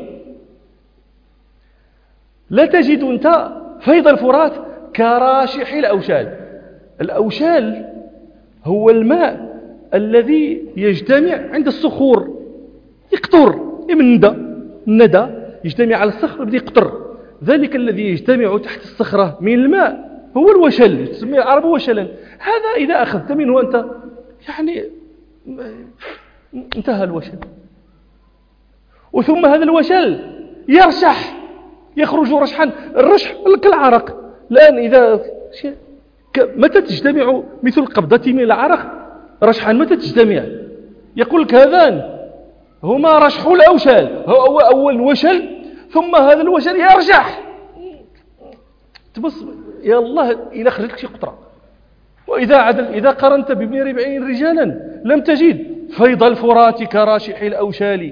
لا تجد انت فيض الفرات كراشح الأوشال. الأوشال هو الماء الذي يجتمع عند الصخور، يقطر من الندى يجتمع على الصخر ويبدا يقطر. ذلك الذي يجتمع تحت الصخرة من الماء هو الوشل، تسميه العرب وشلا. هذا إذا أخذت منه أنت يعني انتهى الوشل. وثم هذا الوشل يرشح، يخرج رشحا، الرشح كالعرق. الآن إذا متى تجتمع مثل قبضة من العرق رشحا، متى تجتمع؟ يقول لك هذان هما رشح الأوشال، هو أول وشل، ثم هذا الوشل يرجح. تبص يا الله إلى خرجت شي قطرة. إذا قرنت بابن ربعي رجالا لم تجد فيض الفرات كراشح الأوشال.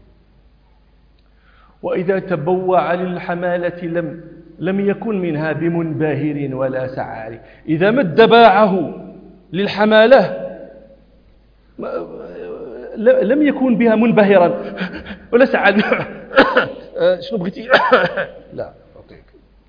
وإذا تبوع للحمالة لم يكن منها بمنبهر ولا سعار. إذا مد باعه للحمالة لم يكن بها منبهرا ولا سعاد. شنو بغيتي؟ لا أعطيك.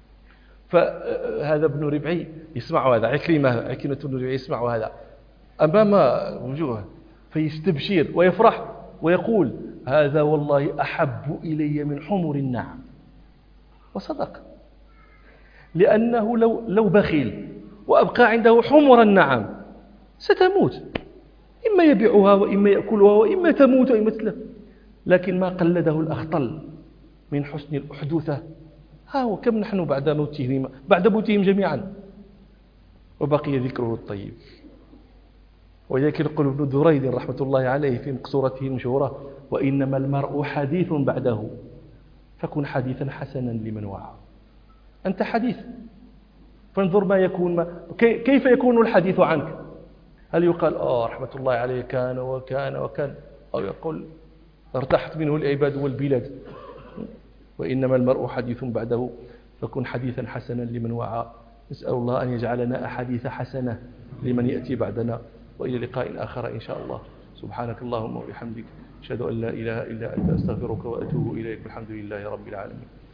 فهذا ابن ربعي يسمع هذا، عكرمة بن ربعي يسمع هذا أمام وجوه فيستبشر ويفرح ويقول هذا والله أحب إلي من حمر النعم. وصدق، لأنه لو بخيل وأبقى عنده حمر النعم ستموت، إما يبيعها وإما يأكلها وإما تموت وإما تتلف. لكن ما قلده الأخطل من حسن الأحدوثة، ها هو كم نحن بعد موتهم جميعا وبقي ذكره الطيب. ولذلك يقول ابن دريد رحمة الله عليه في مقصورته المشهورة وإنما المرء حديث بعده فكن حديثا حسنا لمن وعى. أنت حديث، فانظر ما يكون كيف يكون الحديث عنك. هل يقال رحمة الله عليه كان وكان وكان، أو يقول ارتحت منه العباد والبلاد. وإنما المرء حديث بعده فكن حديثا حسنا لمن وعى. نسأل الله أن يجعلنا أحاديث حسنة لمن يأتي بعدنا. وإلى لقاء آخر إن شاء الله. سبحانك اللهم وبحمدك أشهد أن لا إله إلا أنت أستغفرك وأتوب إليك. الحمد لله رب العالمين.